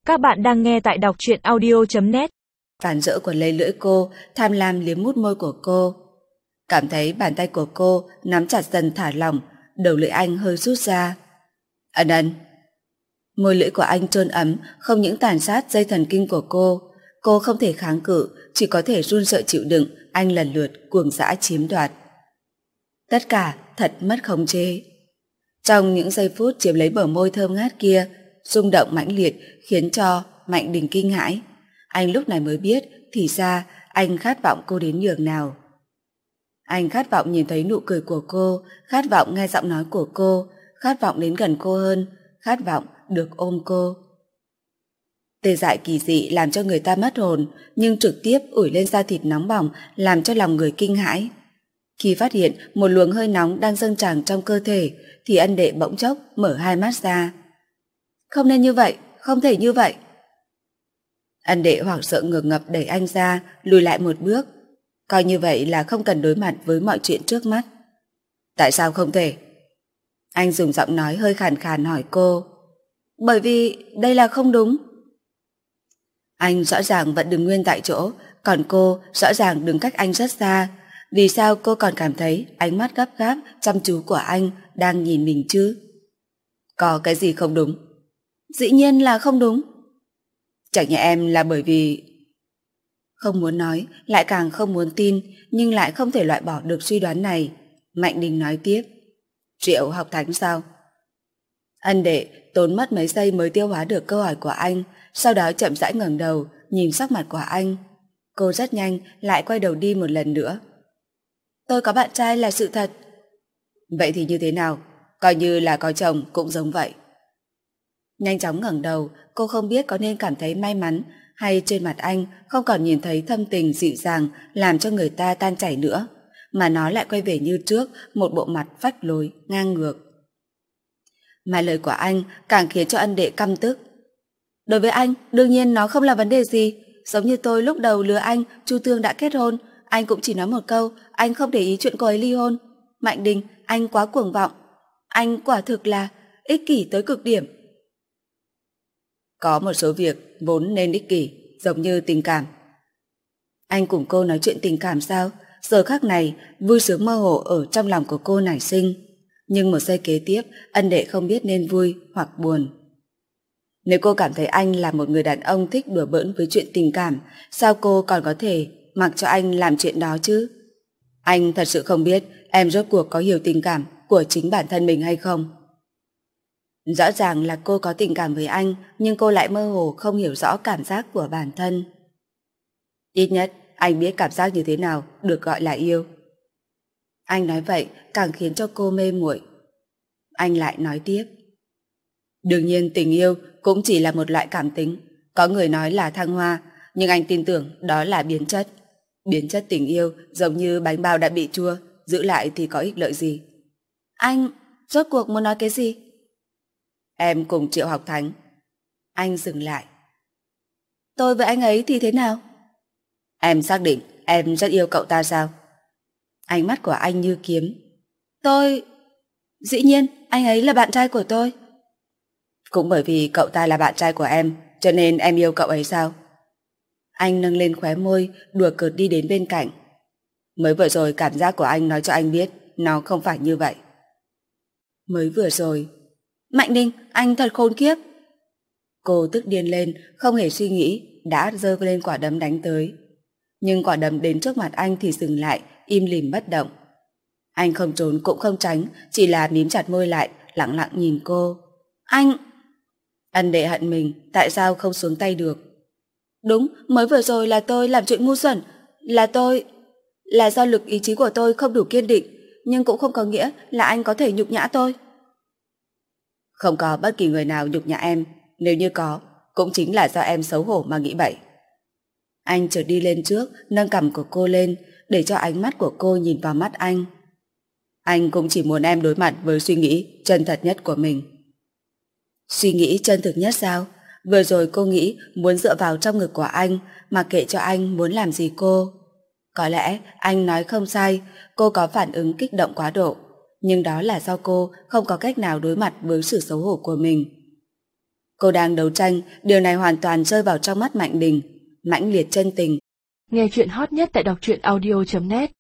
Các bạn đang nghe tại đọc truyện audio.net. Cản rỡ của lấy lưỡi cô, tham lam liếm mút môi của cô. Cảm thấy bàn tay của cô nắm chặt dần thả lỏng, đầu lưỡi anh hơi rút ra. Ân ân. Môi lưỡi của anh trơn ấm, không những tàn sát dây thần kinh của cô không thể kháng cự, chỉ có thể run sợ chịu đựng anh lần lượt cuồng dã chiếm đoạt. Tất cả thật mất khống chế. Trong những giây phút chiếm lấy bờ môi thơm ngát kia, rung động mãnh liệt khiến cho Mạnh Đình kinh hãi. Anh lúc này mới biết thì ra anh khát vọng cô đến nhường nào. Anh khát vọng nhìn thấy nụ cười của cô, khát vọng nghe giọng nói của cô, khát vọng đến gần cô hơn, khát vọng được ôm cô. Tê dại kỳ dị làm cho người ta mất hồn, nhưng trực tiếp ủi lên da thịt nóng bỏng làm cho lòng người kinh hãi. Khi phát hiện một luồng hơi nóng đang dâng trào trong cơ thể thì ân đệ bỗng chốc mở hai mắt ra. Không nên như vậy, không thể như vậy. Ân đệ hoảng sợ ngượng ngập đẩy anh ra, lùi lại một bước. Coi như vậy là không cần đối mặt với mọi chuyện trước mắt. Tại sao không thể? Anh dùng giọng nói hơi khàn khàn hỏi cô. Bởi vì đây là không đúng. Anh rõ ràng vẫn đứng nguyên tại chỗ, còn cô rõ ràng đứng cách anh rất xa. Vì sao cô còn cảm thấy ánh mắt gấp gáp, chăm chú của anh đang nhìn mình chứ? Có cái gì không đúng? Dĩ nhiên là không đúng. Chẳng nhẽ em là bởi vì... Không muốn nói, lại càng không muốn tin, nhưng lại không thể loại bỏ được suy đoán này. Mạnh Đình nói tiếp. Triệu học thánh sao? Ân đệ tốn mất mấy giây mới tiêu hóa được câu hỏi của anh, sau đó chậm rãi ngẩng đầu, nhìn sắc mặt của anh. Cô rất nhanh lại quay đầu đi một lần nữa. Tôi có bạn trai là sự thật. Vậy thì như thế nào? Coi như là có chồng cũng giống vậy. Nhanh chóng ngẩng đầu, cô không biết có nên cảm thấy may mắn hay trên mặt anh không còn nhìn thấy thâm tình dịu dàng làm cho người ta tan chảy nữa, mà nó lại quay về như trước, một bộ mặt phách lối, ngang ngược. Mà lời của anh càng khiến cho ân đệ căm tức. Đối với anh, đương nhiên nó không là vấn đề gì. Giống như tôi lúc đầu lừa anh, Chu Tương đã kết hôn, anh cũng chỉ nói một câu, anh không để ý chuyện cô ấy ly hôn. Mạnh Đình, anh quá cuồng vọng. Anh quả thực là ích kỷ tới cực điểm. Có một số việc vốn nên ích kỷ, giống như tình cảm. Anh cùng cô nói chuyện tình cảm sao? Giờ khắc này, vui sướng mơ hồ ở trong lòng của cô nảy sinh. Nhưng một giây kế tiếp, ân đệ không biết nên vui hoặc buồn. Nếu cô cảm thấy anh là một người đàn ông thích đùa bỡn với chuyện tình cảm, sao cô còn có thể mặc cho anh làm chuyện đó chứ? Anh thật sự không biết em rốt cuộc có hiểu tình cảm của chính bản thân mình hay không. Rõ ràng là cô có tình cảm với anh, nhưng cô lại mơ hồ không hiểu rõ cảm giác của bản thân. Ít nhất anh biết cảm giác như thế nào được gọi là yêu. Anh nói vậy càng khiến cho cô mê muội. Anh lại nói tiếp. Đương nhiên tình yêu cũng chỉ là một loại cảm tính. Có người nói là thăng hoa, nhưng anh tin tưởng đó là biến chất. Biến chất tình yêu giống như bánh bao đã bị chua, giữ lại thì có ích lợi gì? Anh rốt cuộc muốn nói cái gì? Em cùng Triệu Học Thánh. Anh dừng lại. Tôi với anh ấy thì thế nào? Em xác định em rất yêu cậu ta sao? Ánh mắt của anh như kiếm. Dĩ nhiên anh ấy là bạn trai của tôi. Cũng bởi vì cậu ta là bạn trai của em, cho nên em yêu cậu ấy sao? Anh nâng lên khóe môi, đùa cợt đi đến bên cạnh. Mới vừa rồi cảm giác của anh nói cho anh biết nó không phải như vậy. Mới vừa rồi. Mạnh Đình, anh thật khốn kiếp. Cô tức điên lên, không hề suy nghĩ, đã giơ lên quả đấm đánh tới. Nhưng quả đấm đến trước mặt anh thì dừng lại, im lìm bất động. Anh không trốn cũng không tránh, chỉ là mím chặt môi lại, lặng lặng nhìn cô. Anh... Ân đệ hận mình, tại sao không xuống tay được? Đúng, mới vừa rồi là tôi làm chuyện ngu xuẩn, là do lực ý chí của tôi không đủ kiên định, nhưng cũng không có nghĩa là anh có thể nhục nhã tôi. Không có bất kỳ người nào nhục nhã em, nếu như có, cũng chính là do em xấu hổ mà nghĩ bậy. Anh chợt đi lên trước, nâng cằm của cô lên, để cho ánh mắt của cô nhìn vào mắt anh. Anh cũng chỉ muốn em đối mặt với suy nghĩ chân thật nhất của mình. Suy nghĩ chân thực nhất sao? Vừa rồi cô nghĩ muốn dựa vào trong ngực của anh, mà kệ cho anh muốn làm gì cô. Có lẽ anh nói không sai, cô có phản ứng kích động quá độ, nhưng đó là do cô không có cách nào đối mặt với sự xấu hổ của mình. Cô đang đấu tranh, điều này hoàn toàn rơi vào trong mắt Mạnh Đình. Mãnh liệt chân tình. Nghe chuyện hot nhất tại đọc truyện audio.net